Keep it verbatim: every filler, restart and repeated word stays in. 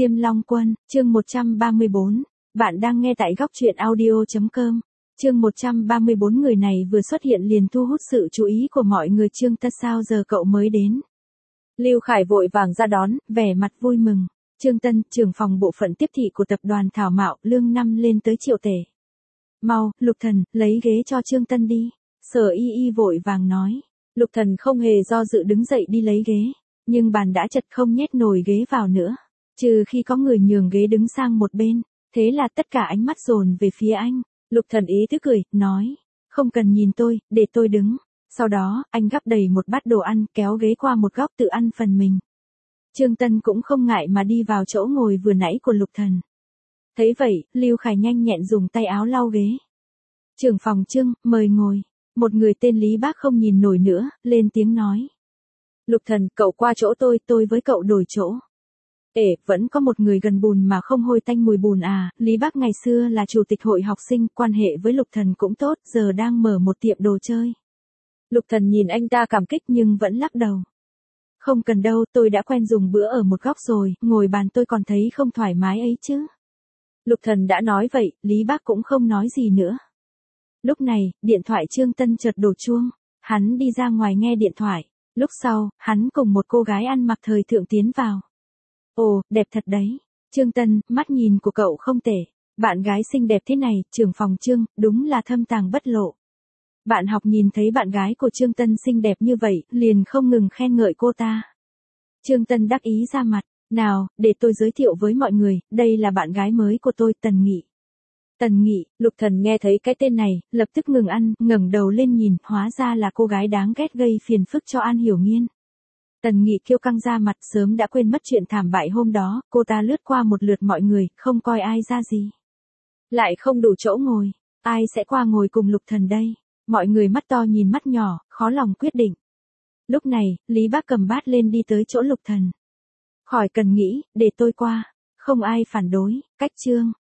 Diêm Long Quân, chương một trăm ba mươi bốn. Bạn đang nghe tại góc truyện audio chấm com. Chương một trăm ba mươi bốn, người này vừa xuất hiện liền thu hút sự chú ý của mọi người. Trương Tân, sao giờ cậu mới đến? Lưu Khải vội vàng ra đón, vẻ mặt vui mừng. Trương Tân, trưởng phòng bộ phận tiếp thị của tập đoàn Thảo Mạo, lương năm lên tới triệu tể. Mau, Lục Thần, lấy ghế cho Trương Tân đi. Sở Y Y vội vàng nói. Lục Thần không hề do dự đứng dậy đi lấy ghế, nhưng bàn đã chật không nhét nổi ghế vào nữa, trừ khi có người nhường ghế đứng sang một bên. Thế là tất cả ánh mắt dồn về phía anh. Lục Thần ý thức cười, nói, không cần nhìn tôi, để tôi đứng. Sau đó, anh gắp đầy một bát đồ ăn, kéo ghế qua một góc tự ăn phần mình. Trương Tân cũng không ngại mà đi vào chỗ ngồi vừa nãy của Lục Thần. Thấy vậy, Lưu Khải nhanh nhẹn dùng tay áo lau ghế. Trưởng phòng Trương, mời ngồi. Một người tên Lý Bác không nhìn nổi nữa, lên tiếng nói. Lục Thần, cậu qua chỗ tôi, tôi với cậu đổi chỗ. Ể, vẫn có một người gần bùn mà không hôi tanh mùi bùn à. Lý Bác ngày xưa là chủ tịch hội học sinh, quan hệ với Lục Thần cũng tốt, giờ đang mở một tiệm đồ chơi. Lục Thần nhìn anh ta cảm kích nhưng vẫn lắc đầu. Không cần đâu, tôi đã quen dùng bữa ở một góc rồi, ngồi bàn tôi còn thấy không thoải mái ấy chứ. Lục Thần đã nói vậy, Lý Bác cũng không nói gì nữa. Lúc này, điện thoại Trương Tân chợt đổ chuông. Hắn đi ra ngoài nghe điện thoại. Lúc sau, hắn cùng một cô gái ăn mặc thời thượng tiến vào. Ồ, đẹp thật đấy. Trương Tân, mắt nhìn của cậu không tệ. Bạn gái xinh đẹp thế này, trưởng phòng Trương, đúng là thâm tàng bất lộ. Bạn học nhìn thấy bạn gái của Trương Tân xinh đẹp như vậy, liền không ngừng khen ngợi cô ta. Trương Tân đắc ý ra mặt. Nào, để tôi giới thiệu với mọi người, đây là bạn gái mới của tôi, Tần Nghị. Tần Nghị. Lục Thần nghe thấy cái tên này, lập tức ngừng ăn, ngẩng đầu lên nhìn, hóa ra là cô gái đáng ghét gây phiền phức cho An Hiểu Nghiên. Tần Nghị kiêu căng ra mặt, sớm đã quên mất chuyện thảm bại hôm đó, cô ta lướt qua một lượt mọi người, không coi ai ra gì. Lại không đủ chỗ ngồi, ai sẽ qua ngồi cùng Lục Thần đây? Mọi người mắt to nhìn mắt nhỏ, khó lòng quyết định. Lúc này, Lý Bác cầm bát lên đi tới chỗ Lục Thần. Khỏi cần nghĩ, để tôi qua. Không ai phản đối, cách Trương